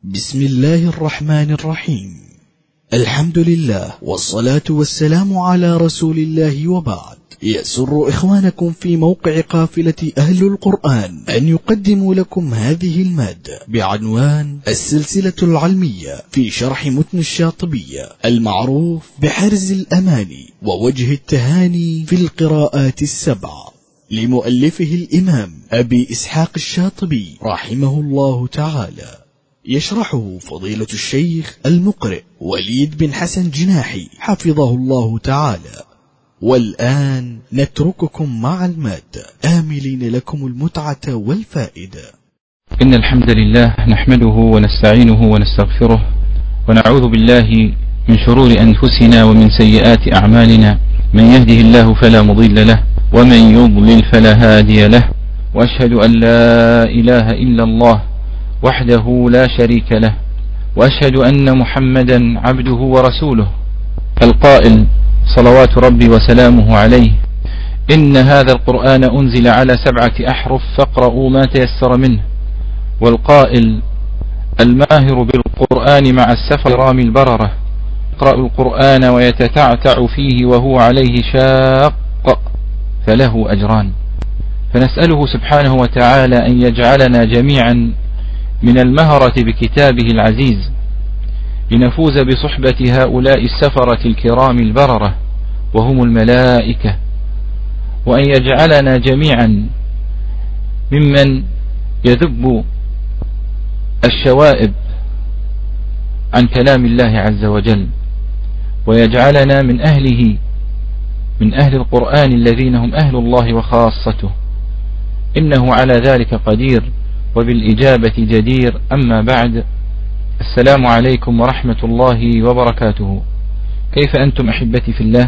بسم الله الرحمن الرحيم. الحمد لله والصلاة والسلام على رسول الله، وبعد. يسر إخوانكم في موقع قافلة أهل القرآن أن يقدموا لكم هذه المادة بعنوان السلسلة العلمية في شرح متن الشاطبية المعروف بحرز الأماني ووجه التهاني في القراءات السبع، لمؤلفه الإمام أبي إسحاق الشاطبي رحمه الله تعالى، يشرحه فضيلة الشيخ المقرئ وليد بن حسن جناحي حفظه الله تعالى. والآن نترككم مع المادة آملين لكم المتعة والفائدة. إن الحمد لله نحمده ونستعينه ونستغفره ونعوذ بالله من شرور أنفسنا ومن سيئات أعمالنا، من يهده الله فلا مضل له ومن يضلل فلا هادي له، وأشهد أن لا إله إلا الله وحده لا شريك له، وأشهد أن محمدا عبده ورسوله، القائل صلوات ربي وسلامه عليه: إن هذا القرآن أنزل على 7 أحرف فاقرؤوا ما تيسر منه. والقائل الماهر بالقرآن مع السفر رامي البررة يقرأ القرآن ويتتعتع فيه وهو عليه شاق فله أجران. فنسأله سبحانه وتعالى أن يجعلنا جميعا من المهرة بكتابه العزيز لنفوز بصحبة هؤلاء السفرة الكرام البررة وهم الملائكة، وأن يجعلنا جميعا ممن يذب الشوائب عن كلام الله عز وجل، ويجعلنا من أهله، من أهل القرآن الذين هم أهل الله وخاصته، إنه على ذلك قدير وبالإجابة جدير. أما بعد، السلام عليكم ورحمة الله وبركاته. كيف أنتم أحبتي في الله؟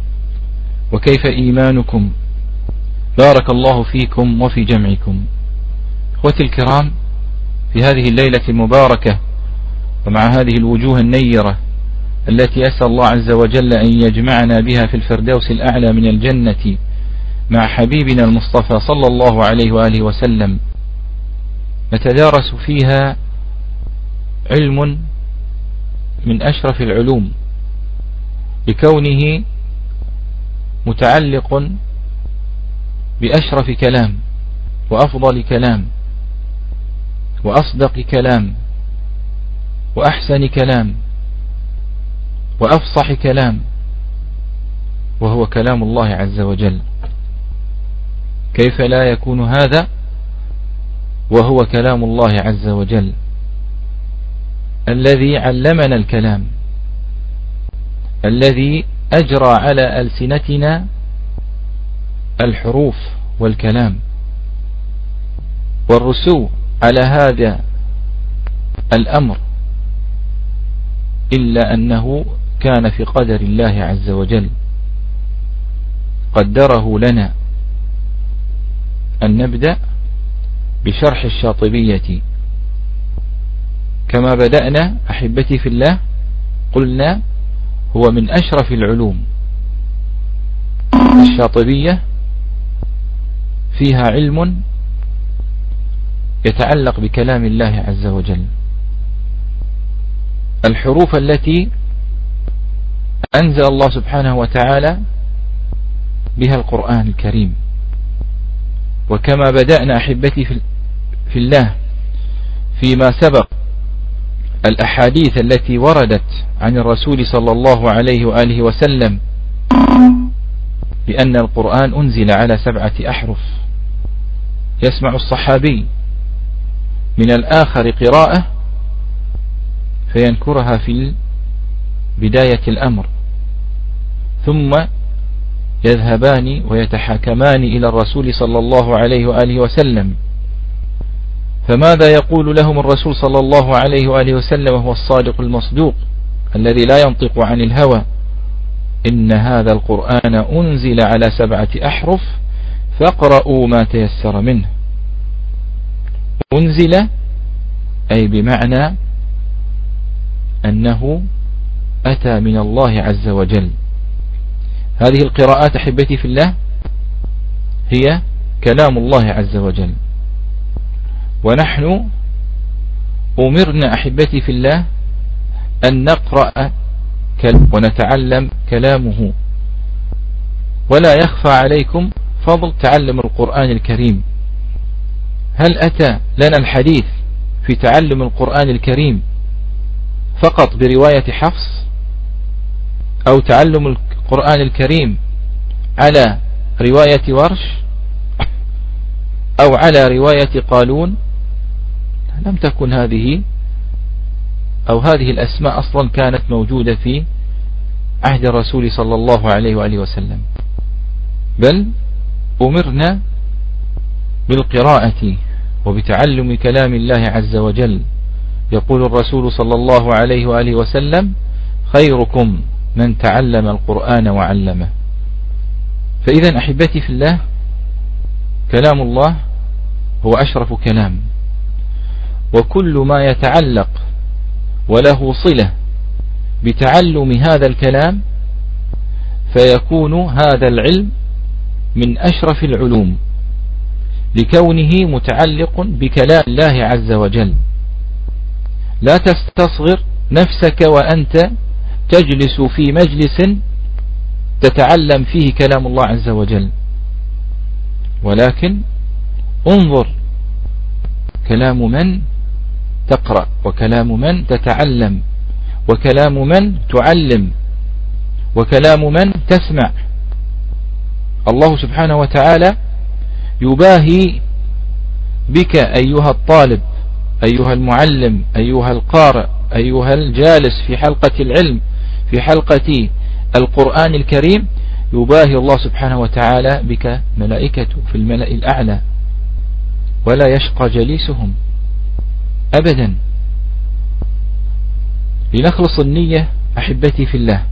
وكيف إيمانكم؟ بارك الله فيكم وفي جمعكم. أخوتي الكرام، في هذه الليلة المباركة ومع هذه الوجوه النيرة التي أسأل الله عز وجل أن يجمعنا بها في الفردوس الأعلى من الجنة مع حبيبنا المصطفى صلى الله عليه وآله وسلم، نتدارس فيها علم من أشرف العلوم، بكونه متعلق بأشرف كلام وأفضل كلام وأصدق كلام وأحسن كلام وأفصح كلام، وهو كلام الله عز وجل. كيف لا يكون هذا وهو كلام الله عز وجل الذي علمنا الكلام، الذي أجرى على ألسنتنا الحروف والكلام والرسو على هذا الأمر، إلا أنه كان في قدر الله عز وجل، قدره لنا أن نبدأ بشرح الشاطبية. كما بدأنا أحبتي في الله قلنا هو من أشرف العلوم. الشاطبية فيها علم يتعلق بكلام الله عز وجل، الحروف التي أنزل الله سبحانه وتعالى بها القرآن الكريم. وكما بدأنا أحبتي في الله فيما سبق الأحاديث التي وردت عن الرسول صلى الله عليه وآله وسلم بأن القرآن أنزل على 7 أحرف، يسمع الصحابي من الآخر قراءة فينكرها في بداية الأمر، ثم يذهبان ويتحاكمان إلى الرسول صلى الله عليه وآله وسلم، فماذا يقول لهم الرسول صلى الله عليه وآله وسلم وهو الصادق المصدوق الذي لا ينطق عن الهوى؟ إن هذا القرآن أنزل على 7 أحرف فاقرؤوا ما تيسر منه. أنزل أي بمعنى أنه أتى من الله عز وجل. هذه القراءات أحبتي في الله هي كلام الله عز وجل، ونحن أمرنا أحبتي في الله أن نقرأ ونتعلم كلامه، ولا يخفى عليكم فضل تعلم القرآن الكريم. هل أتى لنا الحديث في تعلم القرآن الكريم فقط برواية حفص، أو تعلم القرآن الكريم على رواية ورش، أو على رواية قالون؟ لم تكن هذه الأسماء أصلا كانت موجودة في عهد الرسول صلى الله عليه وآله وسلم، بل أمرنا بالقراءة وبتعلم كلام الله عز وجل. يقول الرسول صلى الله عليه وآله وسلم: خيركم من تعلم القرآن وعلمه. فإذا أحبتي في الله، كلام الله هو أشرف كلام، وكل ما يتعلق وله صلة بتعلم هذا الكلام فيكون هذا العلم من أشرف العلوم، لكونه متعلق بكلام الله عز وجل. لا تستصغر نفسك وأنت تجلس في مجلس تتعلم فيه كلام الله عز وجل، ولكن انظر كلام من تقرأ، وكلام من تتعلم، وكلام من تعلم، وكلام من تسمع. الله سبحانه وتعالى يباهي بك أيها الطالب، أيها المعلم، أيها القارئ، أيها الجالس في حلقة العلم، في حلقة القرآن الكريم. يباهي الله سبحانه وتعالى بك ملائكته في الملأ الأعلى، ولا يشقى جليسهم أبدا. لنخلص النية أحبتي في الله.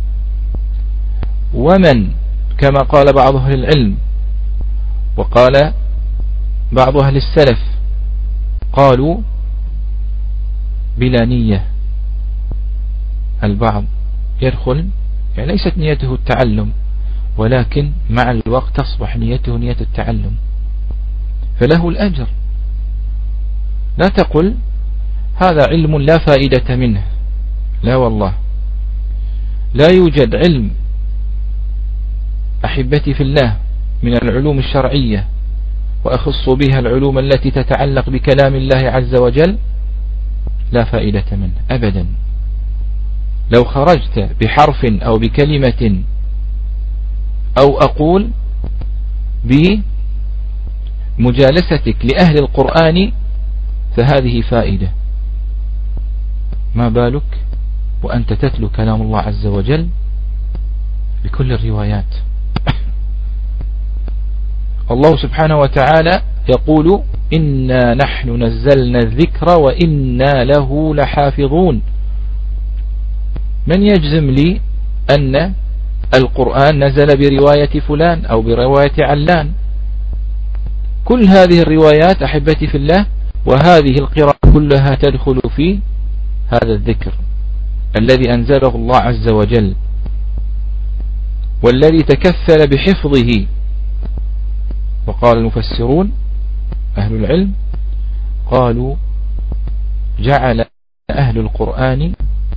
ومن كما قال بعض أهل العلم وقال بعض أهل السلف، قالوا بلا نية. البعض يدخل يعني ليست نيته التعلم، ولكن مع الوقت تصبح نيته نية التعلم، فله الأجر. لا تقل هذا علم لا فائدة منه، لا والله، لا يوجد علم أحبتي في الله من العلوم الشرعية، وأخص بها العلوم التي تتعلق بكلام الله عز وجل، لا فائدة منه أبدا. لو خرجت بحرف أو بكلمة، أو أقول بمجالستك لأهل القرآن، فهذه فائدة. ما بالك وأنت تتلو كلام الله عز وجل بكل الروايات؟ الله سبحانه وتعالى يقول: إنا نحن نزلنا الذكر وإنا له لحافظون. من يجزم لي أن القرآن نزل برواية فلان أو برواية علان؟ كل هذه الروايات أحبتي في الله وهذه القراءة كلها تدخل في هذا الذكر الذي أنزله الله عز وجل، والذي تكفل بحفظه. وقال المفسرون أهل العلم، قالوا: جعل أهل القرآن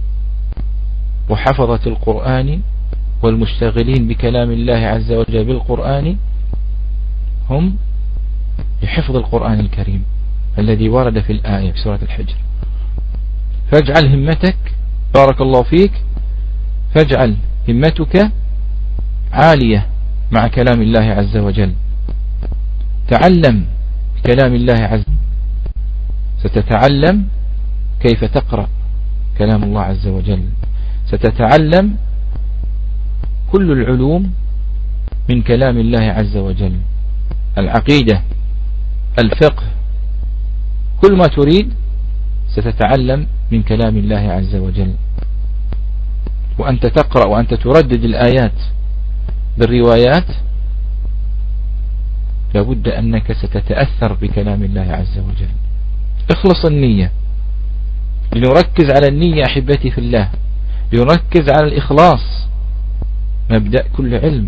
وحفظة القرآن والمشتغلين بكلام الله عز وجل بالقرآن هم لحفظ القرآن الكريم الذي ورد في الآية في سورة الحجر. فاجعل همتك، بارك الله فيك، فاجعل همتك عالية مع كلام الله عز وجل. تعلم كلام الله عز وجل، ستتعلم كيف تقرأ كلام الله عز وجل، ستتعلم كل العلوم من كلام الله عز وجل، العقيدة، الفقه، كل ما تريد ستتعلم من كلام الله عز وجل. وأنت تقرأ وأنت تردد الآيات بالروايات لابد أنك ستتأثر بكلام الله عز وجل. اخلص النية، لنركز على النية أحبتي في الله، لنركز على الإخلاص مبدأ كل علم.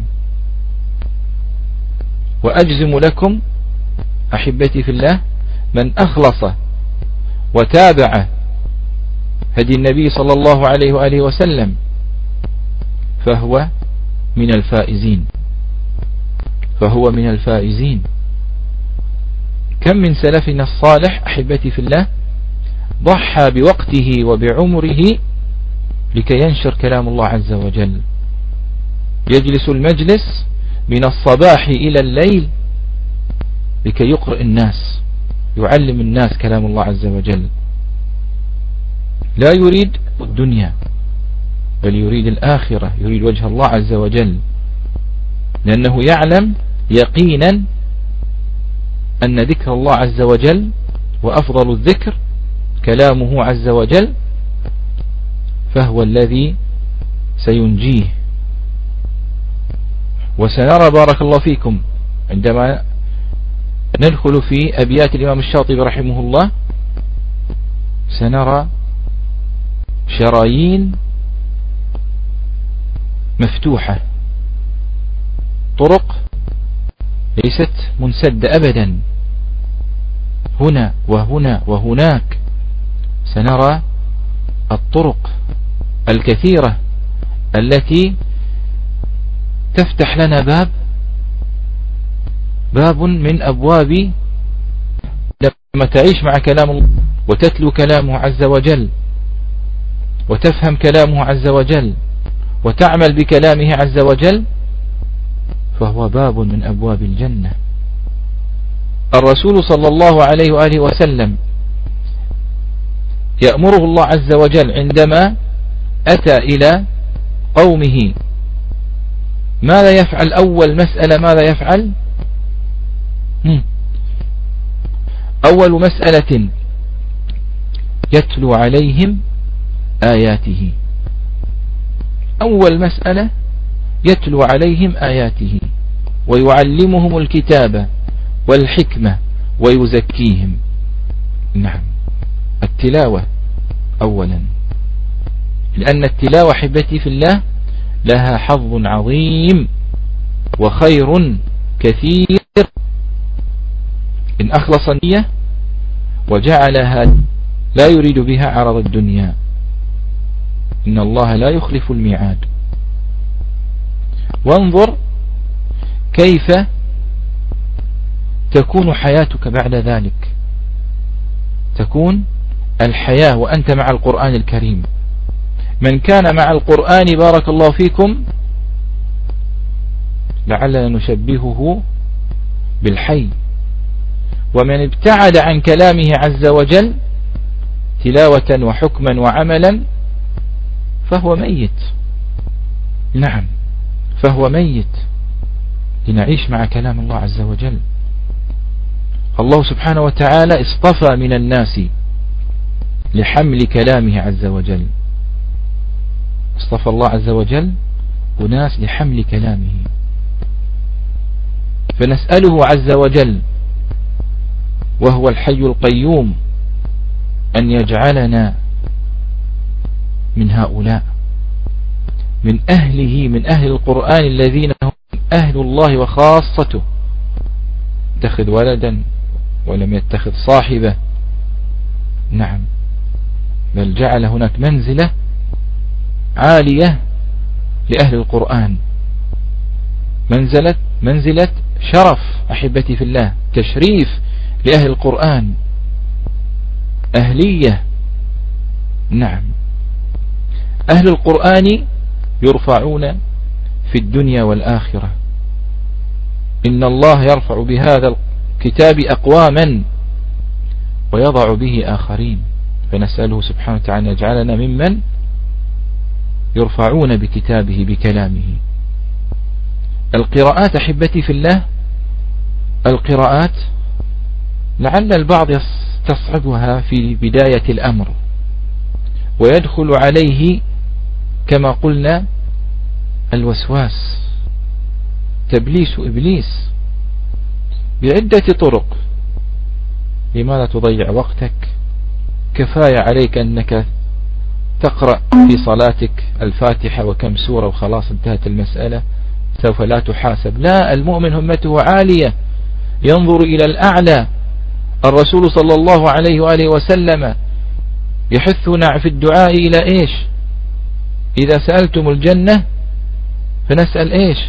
وأجزم لكم أحبتي في الله، من أخلص وتابع هدي النبي صلى الله عليه وآله وسلم فهو من الفائزين. فهو من الفائزين. كم من سلفنا الصالح أحبتي في الله ضحى بوقته وبعمره لكي ينشر كلام الله عز وجل، يجلس المجلس من الصباح إلى الليل لكي يقرأ الناس، يعلم الناس كلام الله عز وجل. لا يريد الدنيا بل يريد الآخرة، يريد وجه الله عز وجل، لأنه يعلم يقينا أن ذكر الله عز وجل وأفضل الذكر كلامه عز وجل، فهو الذي سينجيه. وسنرى بارك الله فيكم عندما ندخل في أبيات الإمام الشاطبي رحمه الله سنرى شرايين مفتوحة، طرق ليست منسدة أبدا، هنا وهنا وهناك. سنرى الطرق الكثيرة التي تفتح لنا باب من أبواب. لما تعيش مع كلام الله وتتلو كلامه عز وجل وتفهم كلامه عز وجل وتعمل بكلامه عز وجل، فهو باب من أبواب الجنة. الرسول صلى الله عليه وآله وسلم يأمره الله عز وجل عندما أتى إلى قومه ماذا يفعل؟ أول مسألة ماذا يفعل؟ أول مسألة يتلو عليهم آياته. أول مسألة يتلو عليهم آياته ويعلمهم الكتاب والحكمة ويزكيهم. نعم، التلاوة أولا، لأن التلاوة حبتي في الله لها حظ عظيم وخير كثير إن أخلص النية وجعلها لا يريد بها عرض الدنيا. إن الله لا يخلف الميعاد. وانظر كيف تكون حياتك بعد ذلك، تكون الحياة وأنت مع القرآن الكريم. من كان مع القرآن بارك الله فيكم لعلنا نشبهه بالحي، ومن ابتعد عن كلامه عز وجل تلاوة وحكما وعملا فهو ميت. نعم، فهو ميت. لنعيش مع كلام الله عز وجل. الله سبحانه وتعالى اصطفى من الناس لحمل كلامه عز وجل. اصطفى الله عز وجل أناس لحمل كلامه، فنسأله عز وجل وهو الحي القيوم أن يجعلنا من هؤلاء، من أهله، من أهل القرآن الذين هم أهل الله وخاصته. اتخذ ولدا ولم يتخذ صاحبة. نعم، بل جعل هناك منزلة عالية لأهل القرآن، منزلة شرف أحبتي في الله، تشريف لأهل القرآن، أهلية. نعم، أهل القرآن يرفعون في الدنيا والآخرة. إن الله يرفع بهذا الكتاب أقواما ويضع به آخرين، فنسأله سبحانه وتعالى يجعلنا ممن يرفعون بكتابه بكلامه. القراءات أحبتي في الله، القراءات لعل البعض يستصعبها في بداية الأمر ويدخل عليه كما قلنا الوسواس، تبليس إبليس بعدة طرق. لماذا تضيع وقتك؟ كفاية عليك أنك تقرأ في صلاتك الفاتحة وكم سورة وخلاص انتهت المسألة، سوف لا تحاسب. لا، المؤمن همته عالية، ينظر إلى الأعلى. الرسول صلى الله عليه وآله وسلم يحثنا في الدعاء إلى إيش؟ إذا سألتم الجنة فنسأل إيش؟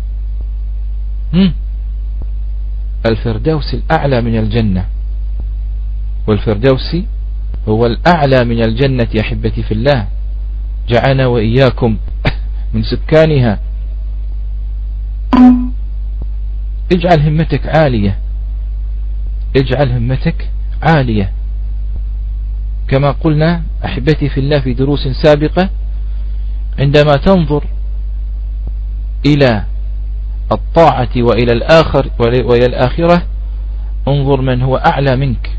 الفردوس الأعلى من الجنة، والفردوس هو الأعلى من الجنة يا أحبتي في الله، جعلنا وإياكم من سكانها. اجعل همتك عالية، اجعل همتك عالية، كما قلنا أحبتي في الله في دروس سابقة، عندما تنظر إلى الطاعة وإلى الآخر وإلى الآخرة انظر من هو أعلى منك،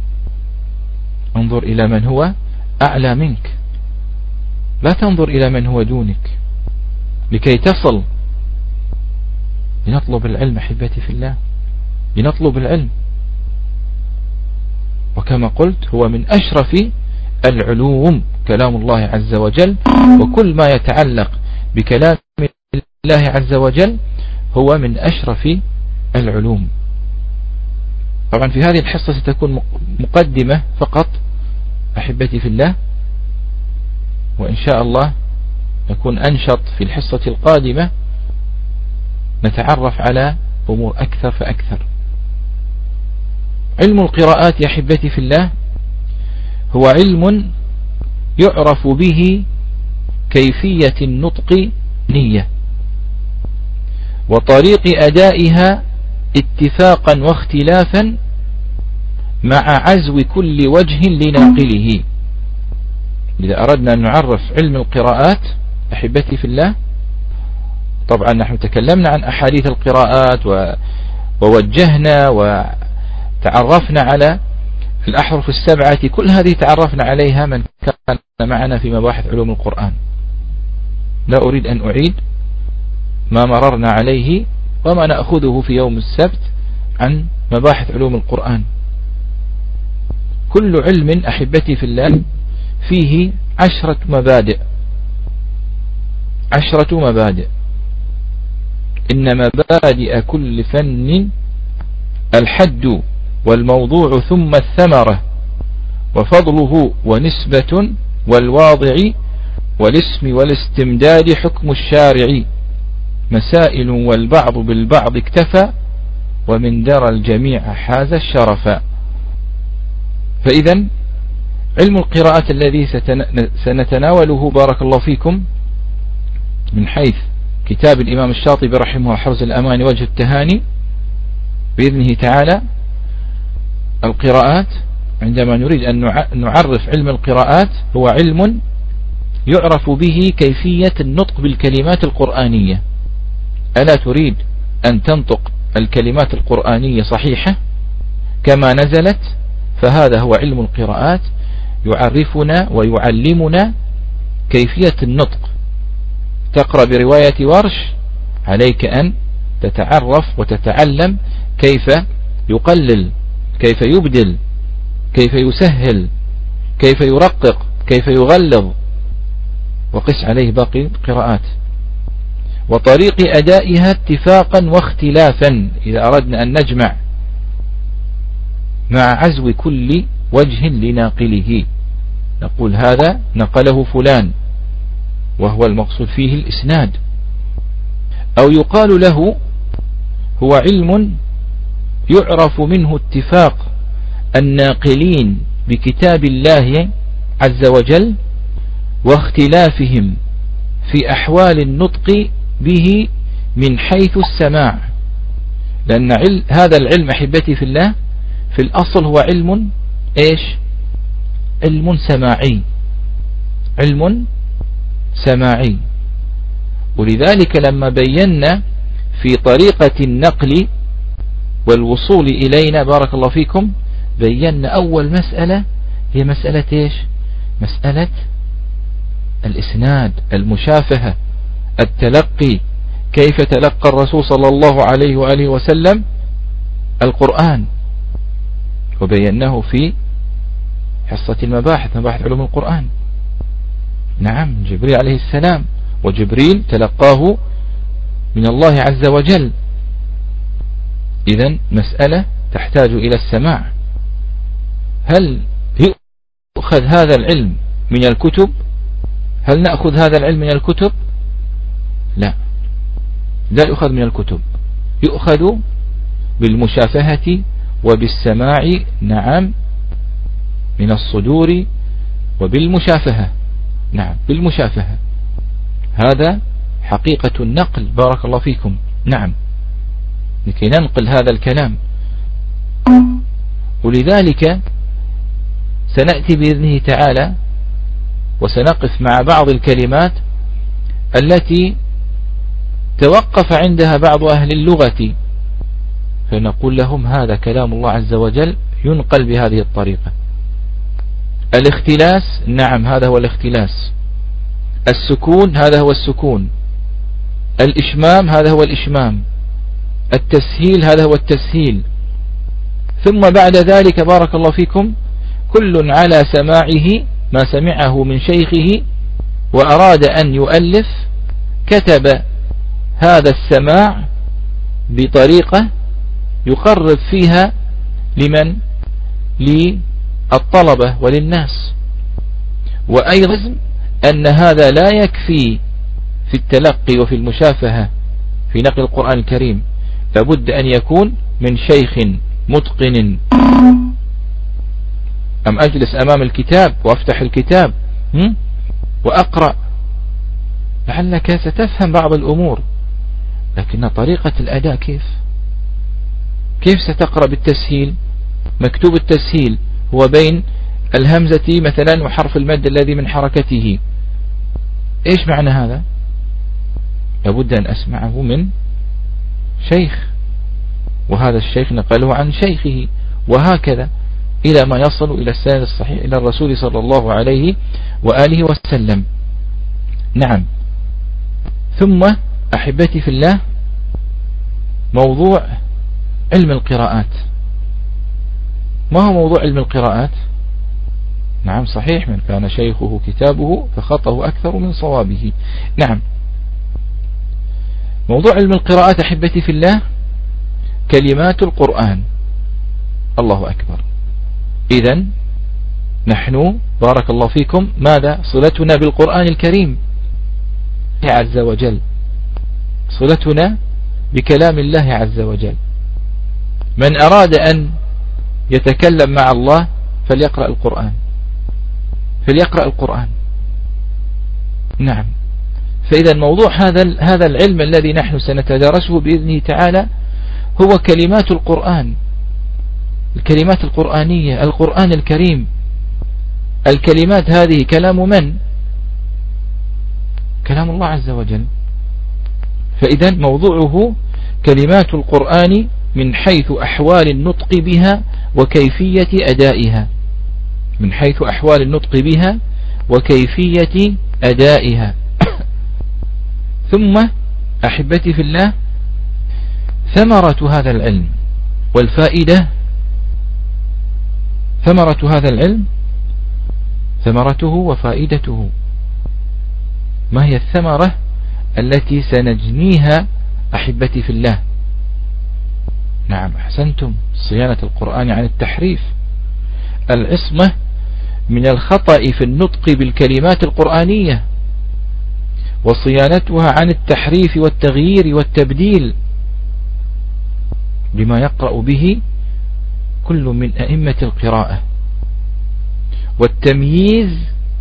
انظر إلى من هو أعلى منك، لا تنظر إلى من هو دونك لكي تصل. لنطلب العلم أحبتي في الله، لنطلب العلم، وكما قلت هو من أشرف العلوم كلام الله عز وجل، وكل ما يتعلق بكلام الله عز وجل هو من أشرف العلوم. طبعا في هذه الحصة ستكون مقدمة فقط أحبتي في الله، وإن شاء الله نكون أنشط في الحصة القادمة، نتعرف على أمور أكثر فأكثر. علم القراءات يا أحبتي في الله هو علم يعرف به كيفية النطق نية وطريق أدائها اتفاقا واختلافا مع عزو كل وجه لناقله. إذا أردنا أن نعرف علم القراءات أحبتي في الله، طبعا نحن تكلمنا عن أحاديث القراءات ووجهنا وتعرفنا على الأحرف السبعة، كل هذه تعرفنا عليها من كان معنا في مباحث علوم القرآن. لا أريد أن أعيد ما مررنا عليه وما نأخذه في يوم السبت عن مباحث علوم القرآن. كل علم أحبتي في الله فيه 10 مبادئ، 10 مبادئ. إن مبادئ كل فن الحد والموضوع ثم الثمرة وفضله ونسبة والواضع والاسم والاستمداد حكم الشارع مسائل والبعض بالبعض اكتفى ومن درى الجميع حاز الشرف. فإذا علم القراءات الذي سنتناوله بارك الله فيكم من حيث كتاب الإمام الشاطبي رحمه حرز الأمان وجه التهاني بإذنه تعالى، القراءات عندما نريد أن نعرف علم القراءات هو علم يعرف به كيفية النطق بالكلمات القرآنية. ألا تريد أن تنطق الكلمات القرآنية صحيحة كما نزلت؟ فهذا هو علم القراءات، يعرفنا ويعلمنا كيفية النطق. تقرأ برواية ورش، عليك أن تتعرف وتتعلم كيف يقلل، كيف يبدل، كيف يسهل، كيف يرقق، كيف يغلظ، وقس عليه باقي القراءات. وطريق أدائها اتفاقا واختلافا، إذا أردنا أن نجمع مع عزو كل وجه لناقله، نقول هذا نقله فلان، وهو المقصود فيه الإسناد. أو يقال له هو علم يعرف منه اتفاق الناقلين بكتاب الله عز وجل واختلافهم في أحوال النطق به من حيث السماع. لأن هذا العلم أحبتي في الله في الأصل هو علم إيش؟ علم سماعي، علم سماعي. ولذلك لما بينا في طريقة النقل والوصول إلينا بارك الله فيكم بينا أول مسألة هي مسألة إيش؟ مسألة الإسناد، المشافهة، التلقي، كيف تلقى الرسول صلى الله عليه وآله وسلم القرآن، وبيناه في حصة المباحث، مباحث علوم القرآن. نعم، جبريل عليه السلام، وجبريل تلقاه من الله عز وجل. إذن مسألة تحتاج إلى السماع. هل يؤخذ هذا العلم من الكتب؟ هل نأخذ هذا العلم من الكتب؟ لا يؤخذ من الكتب، يؤخذ بالمشافهة وبالسماع، نعم، من الصدور وبالمشافهة، نعم بالمشافهة. هذا حقيقة النقل، بارك الله فيكم، نعم، لكي ننقل هذا الكلام. ولذلك سنأتي بإذنه تعالى وسنقف مع بعض الكلمات التي توقف عندها بعض أهل اللغة، فنقول لهم هذا كلام الله عز وجل ينقل بهذه الطريقة. الاختلاس، نعم هذا هو الاختلاس. السكون، هذا هو السكون. الإشمام، هذا هو الإشمام. التسهيل، هذا هو التسهيل. ثم بعد ذلك بارك الله فيكم كل على سماعه ما سمعه من شيخه وأراد أن يؤلف كتب هذا السماع بطريقة يقرب فيها لمن؟ للطلبة وللناس. وأيضا أن هذا لا يكفي في التلقي وفي المشافهة في نقل القرآن الكريم، لابد أن يكون من شيخ متقن. أم أجلس أمام الكتاب وأفتح الكتاب وأقرأ، لعلك ستفهم بعض الأمور، لكن طريقة الأداء كيف ستقرأ بالتسهيل؟ مكتوب التسهيل هو بين الهمزة مثلا وحرف المد الذي من حركته. إيش معنى هذا؟ لابد أن أسمعه من شيخ، وهذا الشيخ نقله عن شيخه، وهكذا إلى ما يصل إلى السند الصحيح إلى الرسول صلى الله عليه وآله وسلم. نعم. ثم أحبتي في الله موضوع علم القراءات. ما هو موضوع علم القراءات؟ نعم صحيح، من كان شيخه كتابه فخطأه أكثر من صوابه. نعم. موضوع علم القراءات أحبتي في الله كلمات القرآن. الله أكبر. إذن نحن بارك الله فيكم ماذا؟ صلتنا بالقرآن الكريم عز وجل، صلتنا بكلام الله عز وجل. من أراد أن يتكلم مع الله فليقرأ القرآن، فليقرأ القرآن. نعم. فإذا موضوع هذا العلم الذي نحن سنتدارسه بإذنه تعالى هو كلمات القرآن، الكلمات القرآنية، القرآن الكريم. الكلمات هذه كلام من؟ كلام الله عز وجل. فإذا موضوعه كلمات القرآن من حيث أحوال النطق بها وكيفية أدائها، من حيث أحوال النطق بها وكيفية أدائها. ثم أحبتي في الله ثمرة هذا العلم والفائدة. ثمرة هذا العلم، ثمرته وفائدته. ما هي الثمرة التي سنجنيها أحبتي في الله؟ نعم أحسنتم، صيانة القرآن عن التحريف، العصمة من الخطأ في النطق بالكلمات القرآنية، وصيانتها عن التحريف والتغيير والتبديل بما يقرأ به كل من أئمة القراءة، والتمييز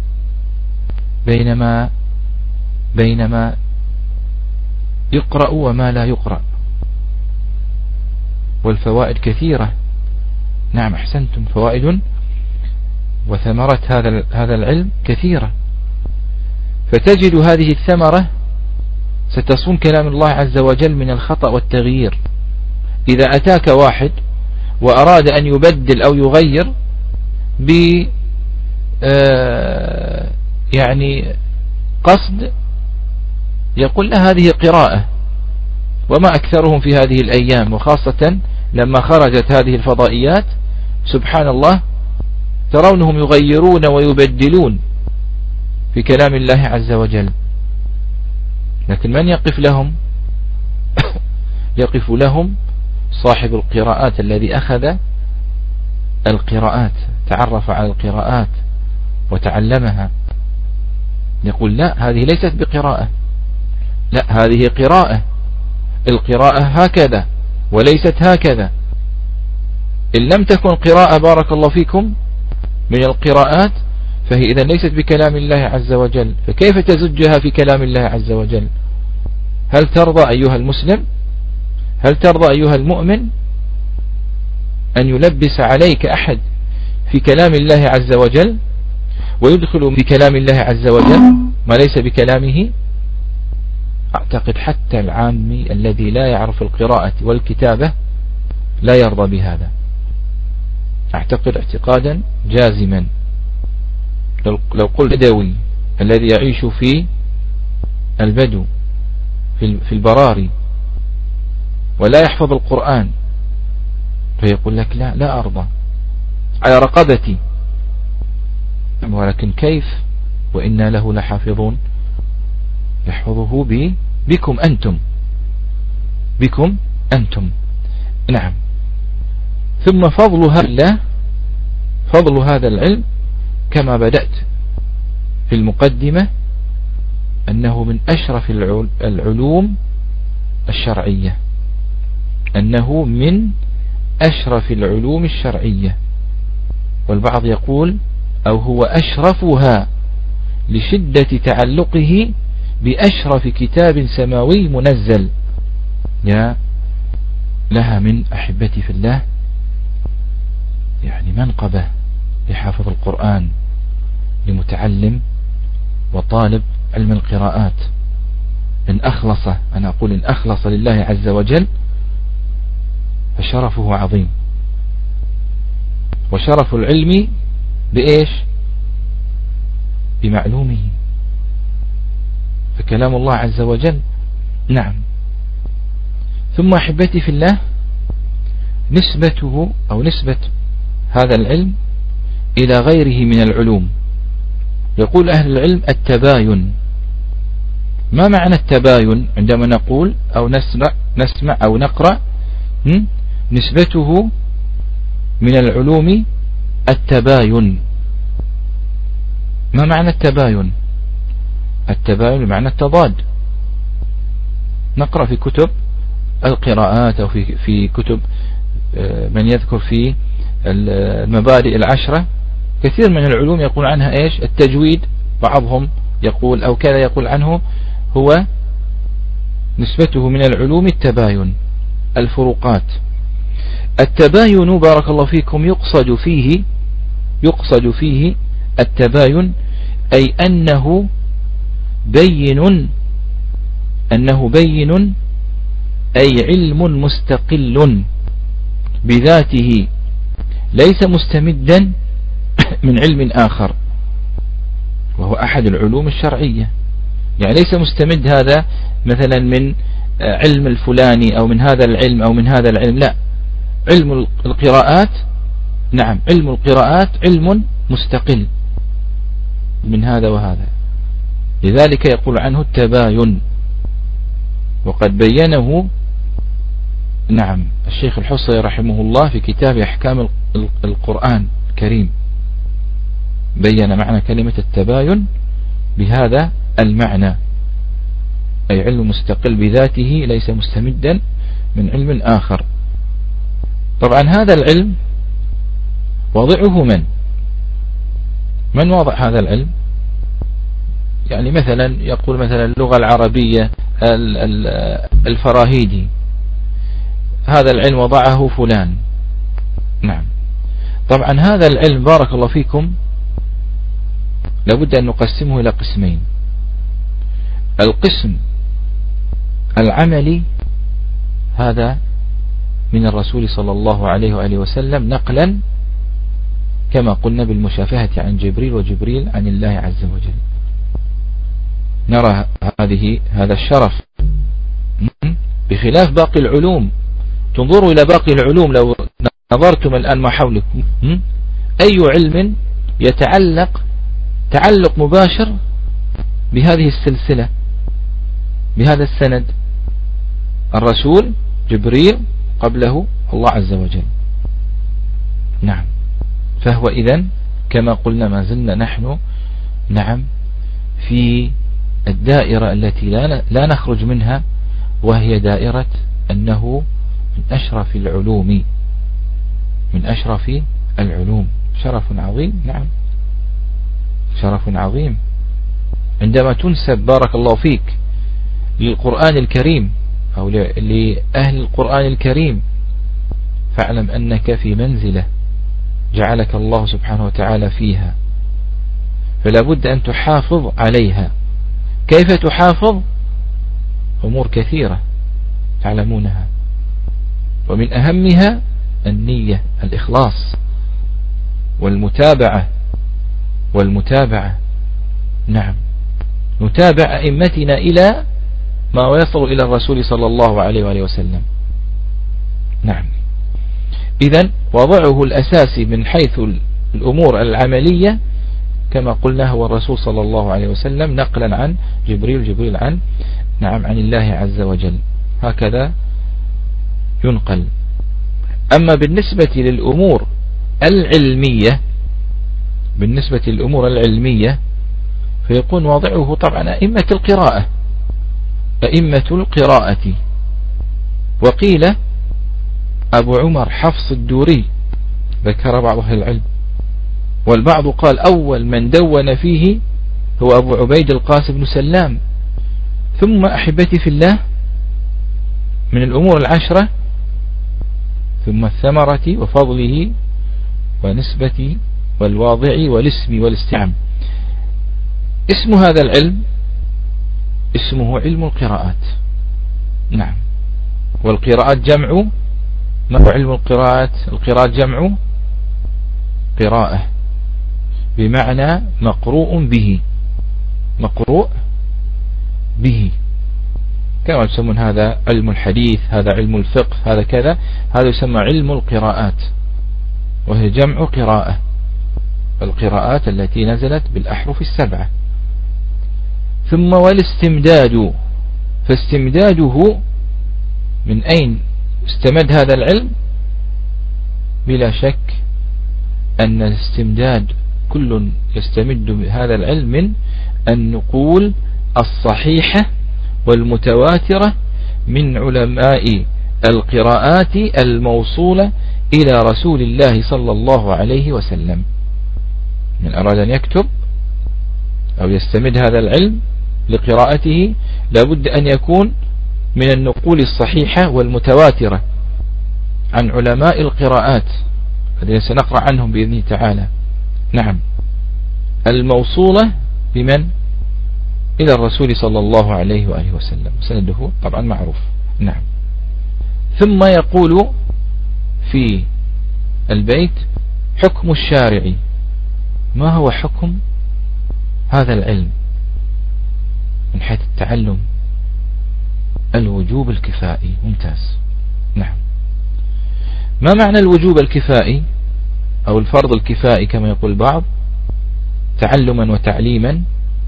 بينما يقرأ وما لا يقرأ، والفوائد كثيرة. نعم أحسنتم، فوائد وثمرة هذا العلم كثيرة. فتجد هذه الثمرة ستصون كلام الله عز وجل من الخطأ والتغيير. إذا أتاك واحد وأراد أن يبدل أو يغير يعني قصد، يقول له هذه قراءة. وما أكثرهم في هذه الأيام، وخاصة لما خرجت هذه الفضائيات سبحان الله ترونهم يغيرون ويبدلون في كلام الله عز وجل. لكن من يقف لهم؟ يقف لهم صاحب القراءات الذي أخذ القراءات، تعرف على القراءات وتعلمها، يقول لا هذه ليست بقراءة، لا هذه قراءة، القراءة هكذا وليست هكذا. إن لم تكن قراءة بارك الله فيكم من القراءات فهي إذا ليست بكلام الله عز وجل، فكيف تزجها في كلام الله عز وجل؟ هل ترضى أيها المسلم، هل ترضى أيها المؤمن أن يلبس عليك أحد في كلام الله عز وجل ويدخل في كلام الله عز وجل ما ليس بكلامه؟ أعتقد حتى العامي الذي لا يعرف القراءة والكتابة لا يرضى بهذا، أعتقد اعتقادا جازما. لو قلت بدوي الذي يعيش في البدو في البراري ولا يحفظ القرآن فيقول لك لا أرضى على رقبتي، ولكن كيف وإنا له لحافظون، يحفظه بكم أنتم. نعم. ثم فضل هذا العلم كما بدأت في المقدمة أنه من أشرف العلوم الشرعية، أنه من أشرف العلوم الشرعية، والبعض يقول أو هو أشرفها لشدة تعلقه بأشرف كتاب سماوي منزل. يا لها من أحبتي في الله يعني منقبة لحافظ القرآن، لمتعلم وطالب علم القراءات، إن أخلص لله عز وجل فشرفه عظيم. وشرف العلم بإيش؟ بمعلومه، فكلام الله عز وجل. نعم. ثم أحبتي في الله نسبته أو نسبة هذا العلم إلى غيره من العلوم. يقول أهل العلم التباين. ما معنى التباين عندما نقول أو نسمع أو نقرأ نسبته من العلوم التباين؟ ما معنى التباين؟ التباين بمعنى التضاد. نقرأ في كتب القراءات أو في كتب من يذكر في المبادئ العشرة كثير من العلوم يقول عنها إيش؟ التجويد. بعضهم يقول أو كذا يقول عنه هو نسبته من العلوم التباين، الفروقات. التباين بارك الله فيكم يقصد فيه التباين أي أنه بين أي علم مستقل بذاته ليس مستمدا من علم آخر، وهو أحد العلوم الشرعية. يعني ليس مستمد هذا مثلا من علم الفلاني أو من هذا العلم أو من هذا العلم، لا، علم القراءات، نعم، علم القراءات علم مستقل من هذا وهذا، لذلك يقول عنه التباين. وقد بينه نعم الشيخ الحصري رحمه الله في كتاب أحكام القرآن الكريم، بين معنى كلمة التباين بهذا المعنى، أي علم مستقل بذاته ليس مستمدا من علم آخر. طبعا هذا العلم وضعه من وضع هذا العلم؟ يعني مثلا يقول مثلا اللغة العربية الفراهيدي، هذا العلم وضعه فلان. نعم. طبعا هذا العلم بارك الله فيكم لابد أن نقسمه إلى قسمين. القسم العملي هذا من الرسول صلى الله عليه وآله وسلم نقلا كما قلنا بالمشافهة عن جبريل وجبريل عن الله عز وجل. نرى هذا الشرف بخلاف باقي العلوم. تنظروا إلى باقي العلوم، لو نظرتم الآن ما حولكم أي علم يتعلق تعلق مباشر بهذه السلسلة، بهذا السند، الرسول جبريل قبله الله عز وجل. نعم. فهو إذن كما قلنا ما زلنا نحن نعم في الدائرة التي لا نخرج منها، وهي دائرة أنه من أشرف العلوم، من أشرف العلوم، شرف عظيم. نعم شرف عظيم عندما تنسب بارك الله فيك للقرآن الكريم أو لأهل القرآن الكريم، فاعلم أنك في منزلة جعلك الله سبحانه وتعالى فيها، فلا بد أن تحافظ عليها. كيف تحافظ؟ أمور كثيرة تعلمونها، ومن أهمها النية، الإخلاص والمتابعة. نعم نتابع أئمتنا إلى ما يصل إلى الرسول صلى الله عليه وآله وسلم. نعم إذن وضعه الأساسي من حيث الأمور العملية كما قلنا هو الرسول صلى الله عليه وسلم، نقلا عن جبريل عن عن الله عز وجل، هكذا ينقل. أما بالنسبة للأمور العلمية فيكون واضعه طبعا أئمة القراءة. وقيل أبو عمر حفص الدوري ذكر بعض أهل العلم، والبعض قال أول من دون فيه هو أبو عبيد القاسم بن سلام، ثم أحبتي في الله من الأمور العشرة، ثم الثمرة وفضله ونسبة والواضع والاسم والاستعام. اسم هذا العلم اسمه علم القراءات. نعم والقراءات جمع، ما هو علم القراءات؟ القراءات جمع قراءة، بمعنى مقروء به، كما يسمون هذا علم الحديث، هذا علم الفقه، هذا كذا، هذا يسمى علم القراءات، وهي جمع قراءة، القراءات التي نزلت بالأحرف السبعة. ثم والاستمداد، فاستمداده من أين استمد هذا العلم؟ بلا شك أن الاستمداد كل يستمد هذا العلم من النقول الصحيحة والمتواترة من علماء القراءات الموصولة إلى رسول الله صلى الله عليه وسلم. من أراد أن يكتب أو يستمد هذا العلم لقراءته لابد أن يكون من النقول الصحيحة والمتواترة عن علماء القراءات الذين سنقرأ عنهم بإذن تعالى. نعم الموصولة بمن؟ إلى الرسول صلى الله عليه وآله وسلم، سنده طبعا معروف. نعم ثم يقول في البيت حكم الشارع. ما هو حكم هذا العلم من حيث التعلم؟ الوجوب الكفائي. ممتاز. نعم ما معنى الوجوب الكفائي أو الفرض الكفائي كما يقول بعض؟ تعلما وتعليما،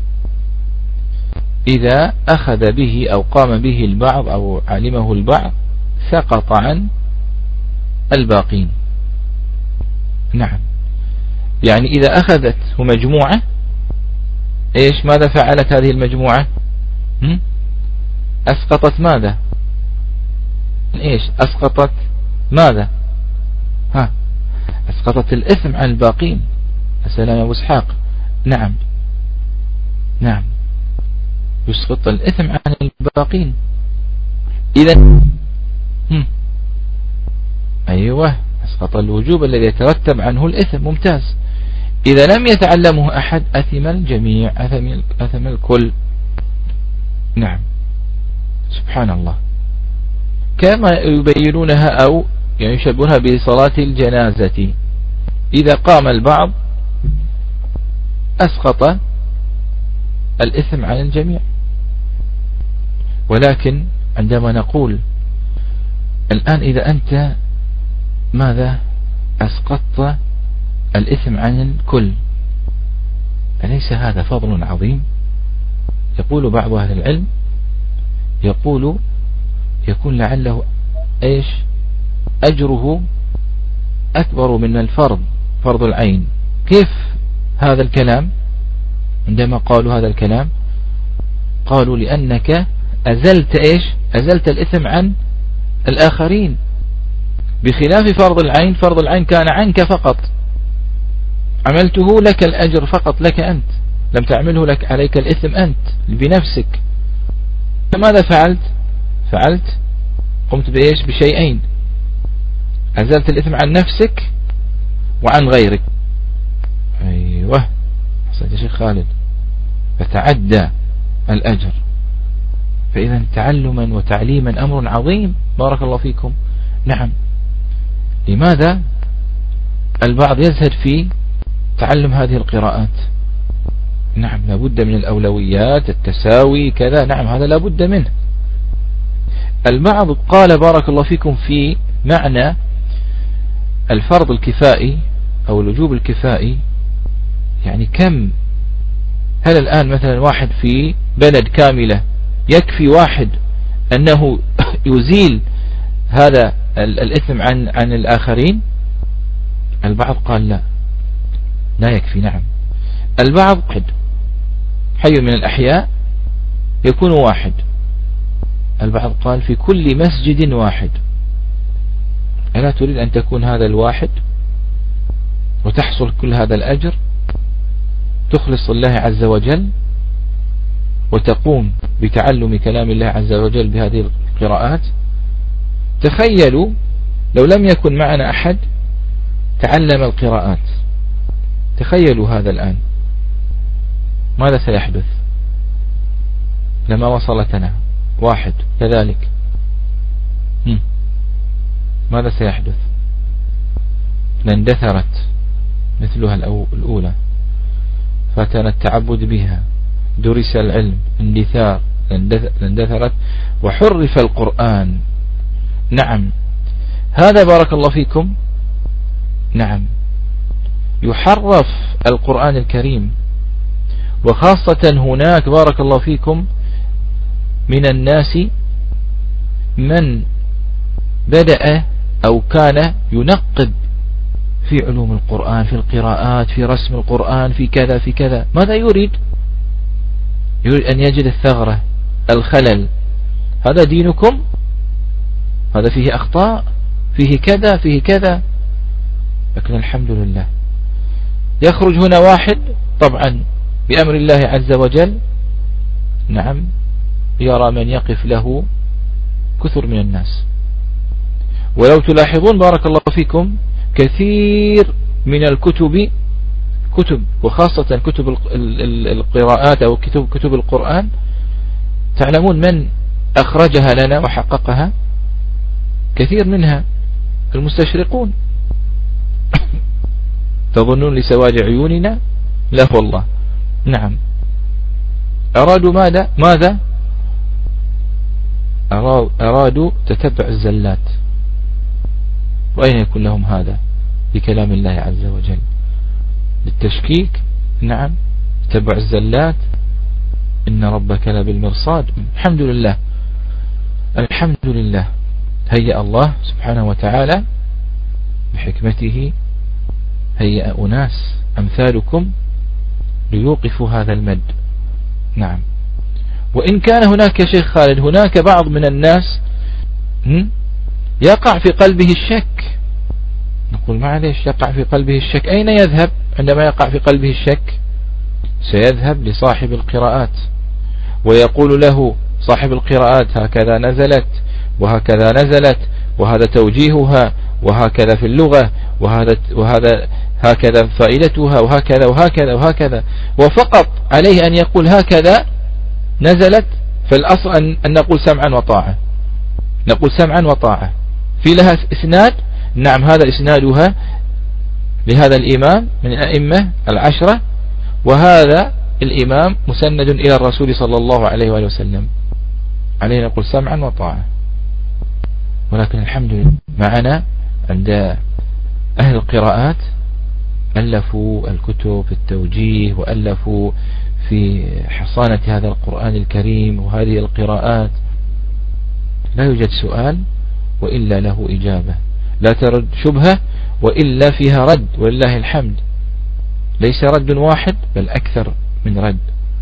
إذا أخذ به أو قام به البعض أو علمه البعض سقط عن الباقين. نعم يعني إذا أخذته مجموعة إيش ماذا فعلت هذه المجموعة؟ أسقطت ماذا؟ إيش أسقطت ماذا؟ أسقطت الإثم عن الباقين. السلام يا أبو إسحاق. نعم يسقط الإثم عن الباقين. إذا أيوة أسقط الوجوب الذي يترتب عنه الإثم. ممتاز. إذا لم يتعلمه أحد أثم الجميع، أثم الكل. نعم سبحان الله. كما يبينونها أو يعني يشبهونها بصلاة الجنازة، إذا قام البعض أسقط الإثم عن الجميع. ولكن عندما نقول الآن إذا أنت ماذا أسقطت الإثم عن الكل، أليس هذا فضل عظيم؟ يقول بعض أهل العلم يكون لعله إيش أجره أكبر من الفرض، فرض العين. كيف هذا الكلام؟ عندما قالوا هذا الكلام قالوا لأنك أزلت إيش؟ أزلت الإثم عن الآخرين، بخلاف فرض العين. فرض العين كان عنك فقط، عملته لك الأجر فقط لك أنت، لم تعمله لك عليك الإثم أنت بنفسك. فماذا فعلت قمت بإيش؟ بشيئين: أزلت الإثم عن نفسك وعن غيرك. أيوة، حسنت يا شيخ خالد، فتعدى الأجر. فإذا تعلما وتعليما أمر عظيم، بارك الله فيكم. نعم. لماذا البعض يزهد في تعلم هذه القراءات؟ نعم، لابد من الأولويات، التساوي كذا، نعم هذا لابد منه. البعض قال بارك الله فيكم في معنى الفرض الكفائي أو الوجوب الكفائي، يعني كم؟ هل الآن مثلا واحد في بلد كاملة يكفي واحد أنه يزيل هذا الإثم عن الآخرين؟ البعض قال لا يكفي. نعم، البعض حي من الأحياء يكون واحد، البعض قال في كل مسجد واحد. ألا تريد أن تكون هذا الواحد وتحصل كل هذا الأجر، تخلص الله عز وجل وتقوم بتعلم كلام الله عز وجل بهذه القراءات؟ تخيلوا لو لم يكن معنا أحد تعلم القراءات، تخيلوا هذا الآن ماذا سيحدث لما وصلتنا واحد كذلك؟ ماذا سيحدث؟ لاندثرت مثلها الأولى، فاتنا التعبد بها، درس العلم، اندثار، لاندثرت وحرف القرآن. نعم، هذا بارك الله فيكم. نعم، يحرف القرآن الكريم، وخاصة هناك بارك الله فيكم من الناس من بدأ أو كان ينقب في علوم القرآن، في القراءات، في رسم القرآن، في كذا في كذا. ماذا يريد أن يجد الثغرة، الخلل. هذا دينكم، هذا فيه أخطاء، فيه كذا فيه كذا. لكن الحمد لله يخرج هنا واحد طبعا بأمر الله عز وجل، نعم، يرى من يقف له كثر من الناس. ولو تلاحظون بارك الله فيكم كثير من الكتب، وخاصة كتب القراءات أو كتب القرآن، تعلمون من أخرجها لنا وحققها؟ كثير منها المستشرقون. تظنون لسواد عيوننا؟ لا والله. نعم، أرادوا ماذا؟ أرادوا تتبع الزلات. وأين يكون لهم هذا بكلام الله عز وجل؟ للتشكيك. نعم، تتبع الزلات، إن ربك لبالمرصاد. الحمد لله، الحمد لله، هيأ الله سبحانه وتعالى بحكمته، هيأ أناس أمثالكم ليوقفوا هذا المد. نعم، وإن كان هناك يا شيخ خالد هناك بعض من الناس يقع في قلبه الشك. نقول معليش، يقع في قلبه الشك، أين يذهب عندما يقع في قلبه الشك؟ سيذهب لصاحب القراءات ويقول له صاحب القراءات هكذا نزلت وهكذا نزلت، وهذا توجيهها، وهكذا في اللغة، وهذا هكذا فائدتها، وهكذا وهكذا وهكذا. وفقط عليه أن يقول هكذا نزلت، فالأصل أن نقول سمعا وطاعة، نقول سمعا وطاعة. في لها إسناد، نعم، هذا إسنادها لهذا الإمام من الأئمة العشرة، وهذا الإمام مسند إلى الرسول صلى الله عليه وآله وسلم، عليه نقول سمعا وطاعة. ولكن الحمد لله معنا عند أهل القراءات ألفوا الكتب في التوجيه، وألفوا في حصانة هذا القرآن الكريم وهذه القراءات. لا يوجد سؤال وإلا له إجابة، لا ترد شبهة وإلا فيها رد، ولله الحمد. ليس رد واحد بل أكثر من رد،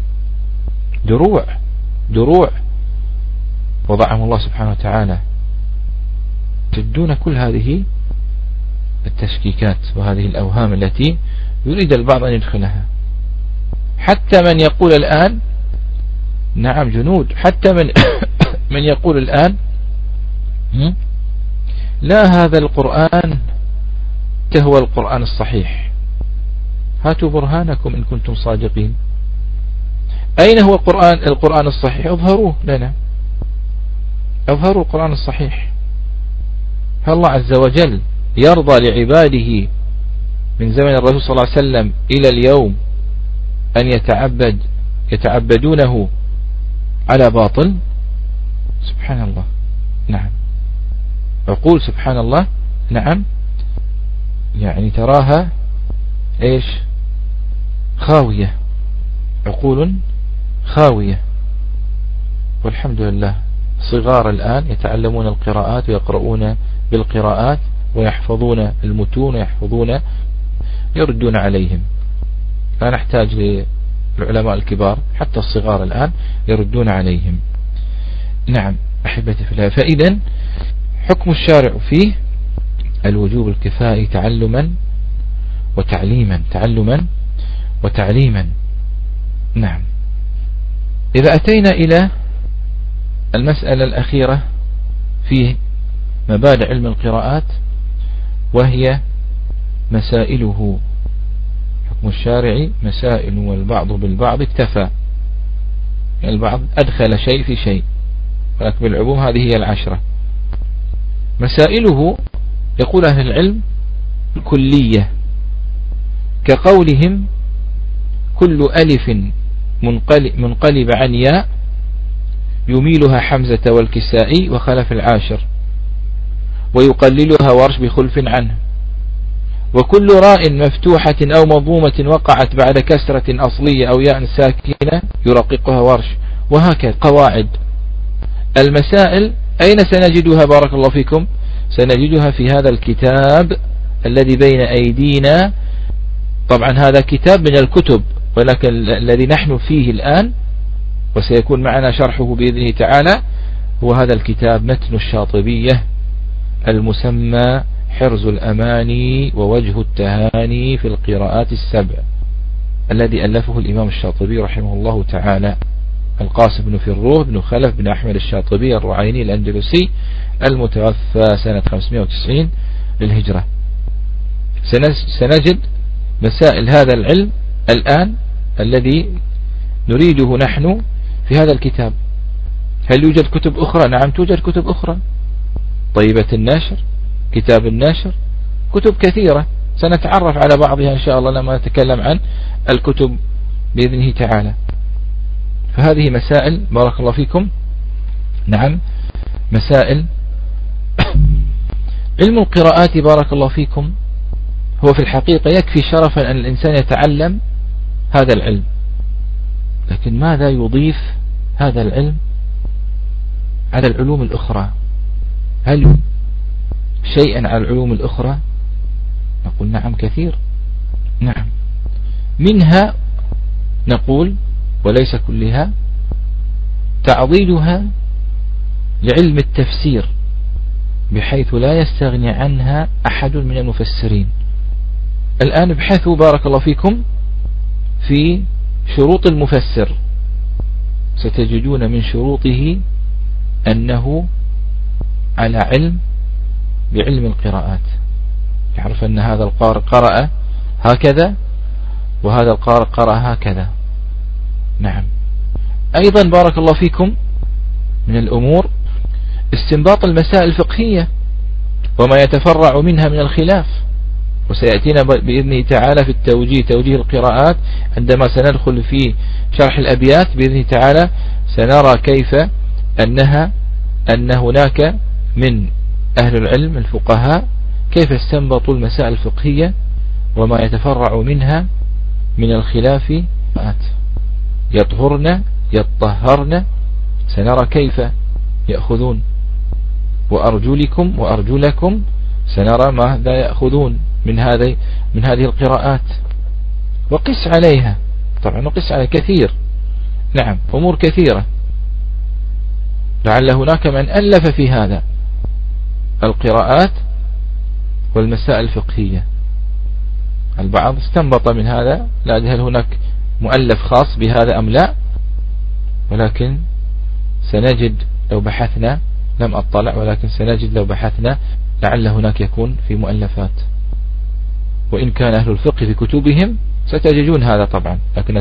دروع وضعهم الله سبحانه وتعالى تدون كل هذه التشكيكات وهذه الأوهام التي يريد البعض أن يدخلها. حتى من يقول الآن نعم جنود، حتى من يقول الآن لا هذا القرآن هو القرآن الصحيح، هاتوا برهانكم إن كنتم صادقين، أين هو القرآن الصحيح؟ اظهروه لنا، اظهروا القرآن الصحيح. فالله عز وجل يرضى لعباده من زمن الرسول صلى الله عليه وسلم إلى اليوم أن يتعبدونه على باطل؟ سبحان الله. نعم، عقول سبحان الله، نعم، يعني تراها ايش؟ خاوية، عقول خاوية. والحمد لله صغار الآن يتعلمون القراءات ويقرؤون بالقراءات ويحفظون المتون ويحفظون، يردون عليهم، لا نحتاج للعلماء الكبار، حتى الصغار الآن يردون عليهم. نعم أحبتي في الله، فإذا حكم الشارع فيه الوجوب الكفائي تعلما وتعليما. نعم. إذا أتينا إلى المسألة الأخيرة في مبادئ علم القراءات وهي مسائله، حكم الشارع مسائل والبعض بالبعض اكتفى، البعض أدخل شيء في شيء، ولكن بالعموم هذه هي العشرة. مسائله يقول أهل العلم الكلية، كقولهم كل ألف منقلب عن ياء يميلها حمزة والكسائي وخلف العاشر ويقللها ورش بخلف عنه، وكل راء مفتوحة أو مضمومة وقعت بعد كسرة أصلية أو ياء ساكنة يرققها ورش، وهكذا قواعد. المسائل أين سنجدها بارك الله فيكم؟ سنجدها في هذا الكتاب الذي بين أيدينا. طبعا هذا كتاب من الكتب، ولكن الذي نحن فيه الآن وسيكون معنا شرحه بإذنه تعالى هو هذا الكتاب متن الشاطبية المسمى حرز الأماني ووجه التهاني في القراءات السبع، الذي ألفه الإمام الشاطبي رحمه الله تعالى، القاسم بن فروه بن خلف بن أحمد الشاطبي الرعيني الأندلسي المتوفى سنة 590 للهجرة. سنجد مسائل هذا العلم الآن الذي نريده نحن في هذا الكتاب. هل يوجد كتب أخرى؟ نعم توجد كتب أخرى، طيبة الناشر، كتاب الناشر، كتب كثيرة سنتعرف على بعضها إن شاء الله لما نتكلم عن الكتب بإذنه تعالى. فهذه مسائل بارك الله فيكم، نعم مسائل علم القراءات بارك الله فيكم هو في الحقيقة يكفي شرفا أن الإنسان يتعلم هذا العلم، لكن ماذا يضيف هذا العلم على العلوم الأخرى؟ هل شيئا على العلوم الأخرى؟ نقول نعم كثير. نعم، منها نقول وليس كلها تعضيدها لعلم التفسير بحيث لا يستغني عنها أحد من المفسرين. الآن ابحثوا بارك الله فيكم في شروط المفسر، ستجدون من شروطه أنه على علم بعلم القراءات، يعرف أن هذا القارئ قرأ هكذا وهذا القارئ قرأ هكذا. نعم. أيضا بارك الله فيكم من الأمور استنباط المسائل الفقهية وما يتفرع منها من الخلاف، وسيأتينا بإذنه تعالى في التوجيه، توجيه القراءات، عندما سندخل في شرح الأبيات بإذنه تعالى سنرى كيف أن هناك من أهل العلم الفقهاء كيف استنبطوا المسائل الفقهية وما يتفرع منها من الخلاف، يطهرن يطهرن، سنرى كيف يأخذون، وأرجلكم سنرى ماذا يأخذون من هذه القراءات. وقس عليها، طبعا وقس على كثير، نعم أمور كثيرة، لعل هناك من ألف في هذا القراءات والمسائل الفقهية. البعض استنبط من هذا، لا أدري هل هناك مؤلف خاص بهذا أم لا، ولكن سنجد لو بحثنا، لم أطلع ولكن سنجد لو بحثنا لعل هناك يكون في مؤلفات، وإن كان أهل الفقه في كتبهم ستجدون هذا طبعا، لكن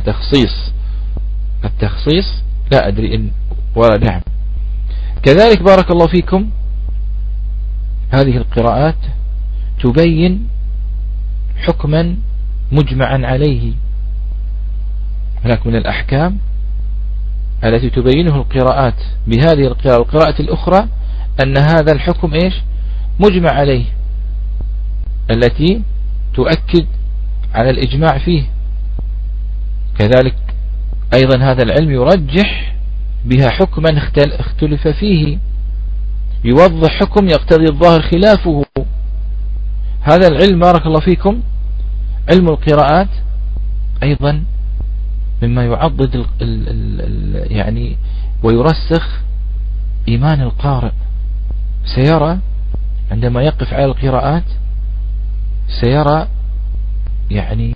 التخصيص لا أدري إن ورد. نعم. كذلك بارك الله فيكم هذه القراءات تبين حكما مجمعا عليه. هناك من الأحكام التي تبينه القراءات بهذه القراءة والقراءة الأخرى أن هذا الحكم إيش مجمع عليه، التي تؤكد على الإجماع فيه. كذلك أيضا هذا العلم يرجح بها حكما اختلف فيه، يوضح حكم يقتضي الظاهر خلافه. هذا العلم بارك الله فيكم علم القراءات أيضا مما يعضد يعني ويرسخ إيمان القارئ. سيرى عندما يقف على القراءات سيرى يعني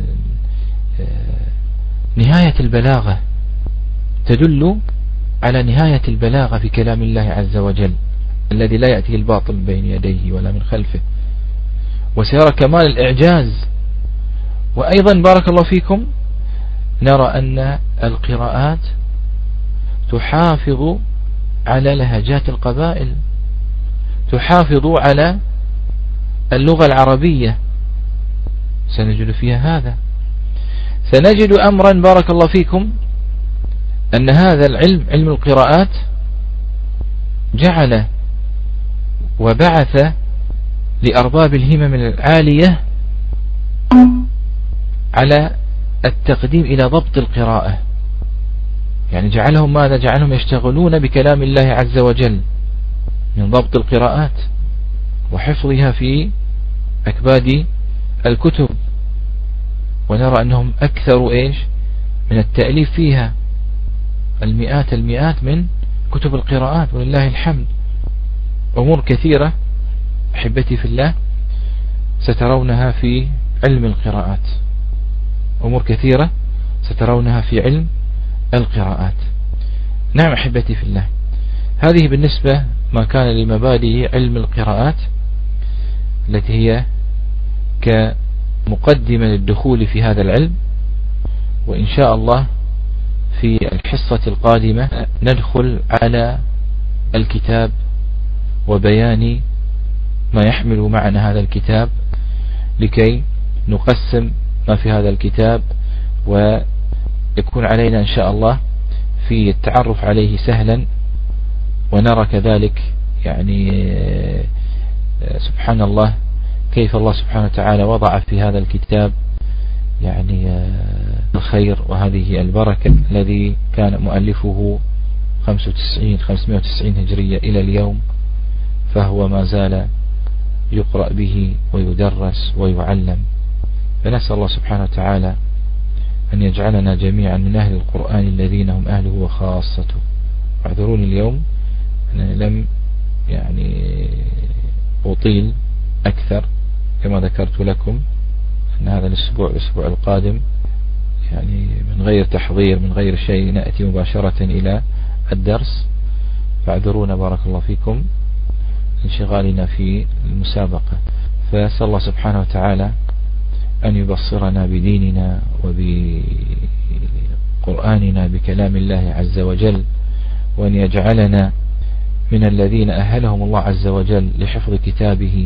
نهاية البلاغة، تدل على نهاية البلاغة في كلام الله عز وجل الذي لا يأتي الباطل بين يديه ولا من خلفه، وسيرى كمال الإعجاز. وأيضا بارك الله فيكم نرى أن القراءات تحافظ على لهجات القبائل، تحافظ على اللغة العربية، سنجد فيها هذا. سنجد أمرا بارك الله فيكم أن هذا العلم علم القراءات جعل وبعث لأرباب الهمم العالية على التقديم إلى ضبط القراءة، يعني جعلهم ماذا؟ جعلهم يشتغلون بكلام الله عز وجل من ضبط القراءات وحفظها في أكباد الكتب، ونرى أنهم أكثر إيش من التأليف فيها، المئات من كتب القراءات ولله الحمد. أمور كثيرة أحبتي في الله سترونها في علم القراءات، أمور كثيرة سترونها في علم القراءات. نعم أحبتي في الله، هذه بالنسبة ما كان لمبادئ علم القراءات التي هي كمقدمة للدخول في هذا العلم. وإن شاء الله في الحصة القادمة ندخل على الكتاب وبيان ما يحمل معنى هذا الكتاب لكي نقسم ما في هذا الكتاب، ويكون علينا إن شاء الله في التعرف عليه سهلا، ونرى كذلك يعني سبحان الله كيف الله سبحانه وتعالى وضع في هذا الكتاب يعني الخير وهذه البركة الذي كان مؤلفه 590 هجرية إلى اليوم، فهو ما زال يقرأ به ويدرس ويعلم. فنسأل الله سبحانه وتعالى أن يجعلنا جميعا من أهل القرآن الذين هم أهله وخاصته. اعذروني اليوم أنني لم يعني أطيل أكثر، كما ذكرت لكم أن هذا الأسبوع القادم يعني من غير تحضير من غير شيء نأتي مباشرة إلى الدرس، فاعذرونا بارك الله فيكم انشغالنا في المسابقة. فأسأل الله سبحانه وتعالى أن يبصرنا بديننا وبقرآننا بكلام الله عز وجل، وأن يجعلنا من الذين أهلهم الله عز وجل لحفظ كتابه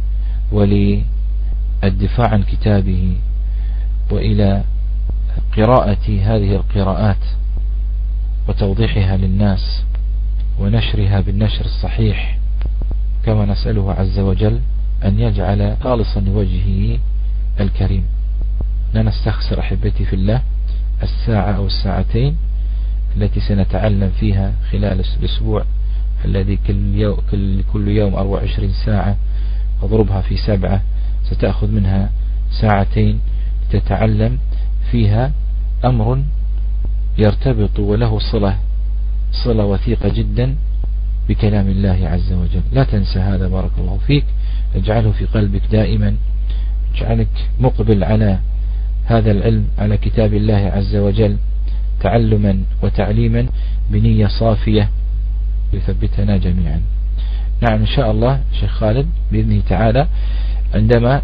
وللدفاع عن كتابه وإلى قراءة هذه القراءات وتوضيحها للناس ونشرها بالنشر الصحيح، كما نسأله عز وجل أن يجعل خالصا لوجهه الكريم. لا نستخسر أحبتي في الله الساعة أو الساعتين التي سنتعلم فيها خلال الأسبوع الذي كل يوم 24 ساعة، اضربها في 7 ستأخذ منها ساعتين تتعلم فيها أمر يرتبط وله صلة وثيقة جدا بكلام الله عز وجل. لا تنسى هذا، بارك الله فيك، اجعله في قلبك دائما، اجعلك مقبل على هذا العلم، على كتاب الله عز وجل، تعلما وتعليما بنية صافية يثبتنا جميعا. نعم إن شاء الله شيخ خالد بإذنه تعالى عندما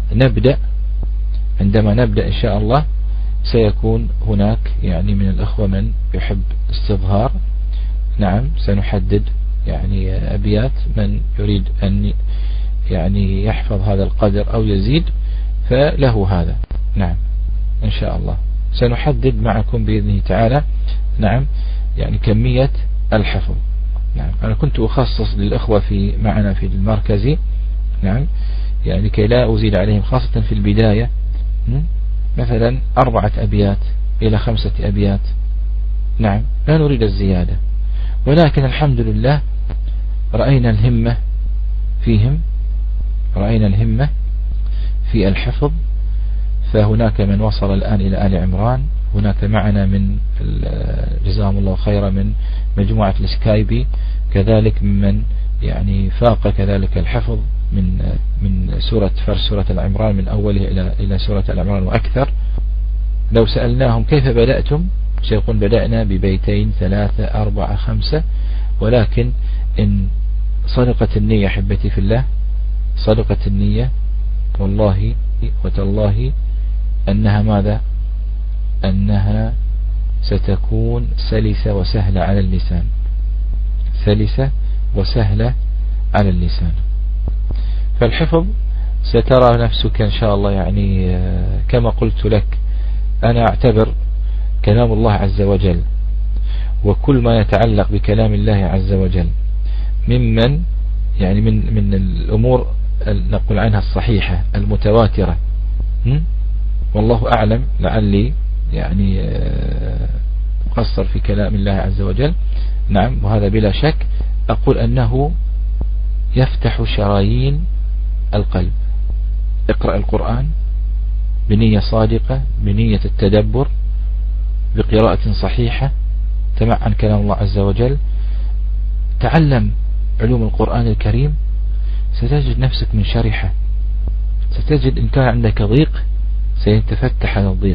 نبدأ إن شاء الله سيكون هناك يعني من الأخوة من يحب استظهار. نعم سنحدد يعني أبيات من يريد أن يعني يحفظ هذا القدر أو يزيد فله هذا. نعم إن شاء الله سنحدد معكم بإذنه تعالى نعم يعني كمية الحفظ. نعم أنا كنت أخصص للأخوة معنا في المركز نعم يعني كي لا أزيد عليهم خاصة في البداية مثلا 4 أبيات إلى 5 أبيات. نعم لا نريد الزيادة، ولكن الحمد لله رأينا الهمة فيهم، رأينا الهمة في الحفظ. فهناك من وصل الآن إلى آل عمران، هناك معنا من جزاهم الله خيرا من مجموعة السكايبي كذلك من يعني فاق كذلك الحفظ من سورة العمران من أوله إلى سورة العمران وأكثر. لو سألناهم كيف بدأتم سيقول بدأنا ببيتين 3 4 5، ولكن إن صدقت النية حبتي في الله، صدقت النية والله وتالله أنها ماذا؟ أنها ستكون سلسة وسهلة على اللسان، سلسة وسهلة على اللسان. فالحفظ سترى نفسك إن شاء الله يعني كما قلت لك أنا أعتبر كلام الله عز وجل وكل ما يتعلق بكلام الله عز وجل ممن يعني من الأمور نقول عنها الصحيحة المتواترة. والله أعلم لعلي يعني مقصر في كلام الله عز وجل. نعم وهذا بلا شك أقول أنه يفتح شرايين القلب. اقرأ القرآن بنية صادقة، بنية التدبر، بقراءة صحيحة، تمعن كلام الله عز وجل، تعلم علوم القرآن الكريم، ستجد نفسك منشرحة، ستجد إن كان عندك ضيق سيتفتح هذا الضيق.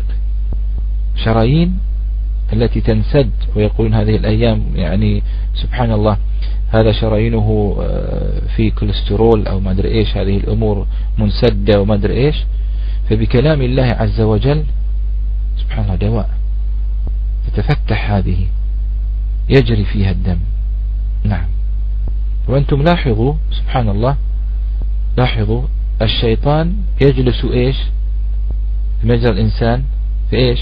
شرايين التي تنسد، ويقولون هذه الأيام يعني سبحان الله هذا شرايينه في كوليسترول أو ما أدري إيش، هذه الأمور منسدة وما أدري إيش. فبكلام الله عز وجل سبحان الله دواء تتفتح، هذه يجري فيها الدم. نعم وأنتم لاحظوا سبحان الله، لاحظوا الشيطان يجلس إيش في مجرى الإنسان، في إيش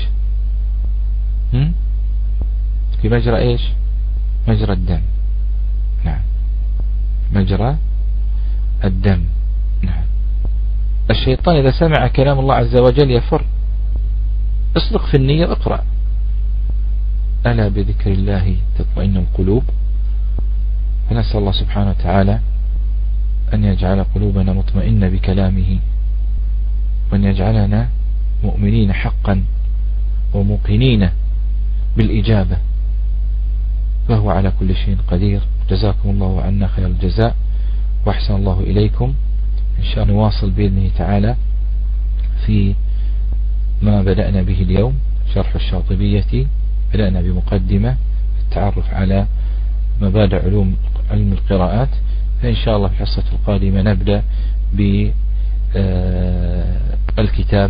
في مجرى إيش، مجرى الدم. نعم مجرى الدم. نعم الشيطان إذا سمع كلام الله عز وجل يفر. اصدق في النية واقرأ ألا بذكر الله تطمئن القلوب. فنسأل الله سبحانه وتعالى أن يجعل قلوبنا مطمئنة بكلامه، وأن يجعلنا مؤمنين حقا وموقنين بالإجابة، فهو على كل شيء قدير. جزاكم الله عنا خير الجزاء وأحسن الله إليكم. إن شاء الله نواصل بإذنه تعالى في ما بدأنا به اليوم، شرح الشاطبية. بدأنا بمقدمة التعرف على مبادئ علم القراءات، فإن شاء الله في الحصة القادمة نبدأ بالكتاب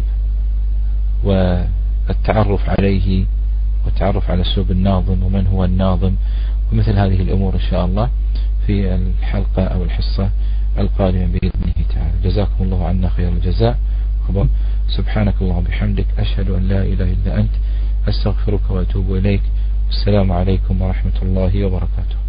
والتعرف عليه والتعرف على أسلوب الناظم ومن هو الناظم ومثل هذه الأمور إن شاء الله في الحلقة أو الحصة القادمة بإذنه تعالى. جزاكم الله عنا خير الجزاء. سبحانك اللهم وبحمدك أشهد أن لا إله إلا أنت أستغفرك وأتوب إليك. والسلام عليكم ورحمة الله وبركاته.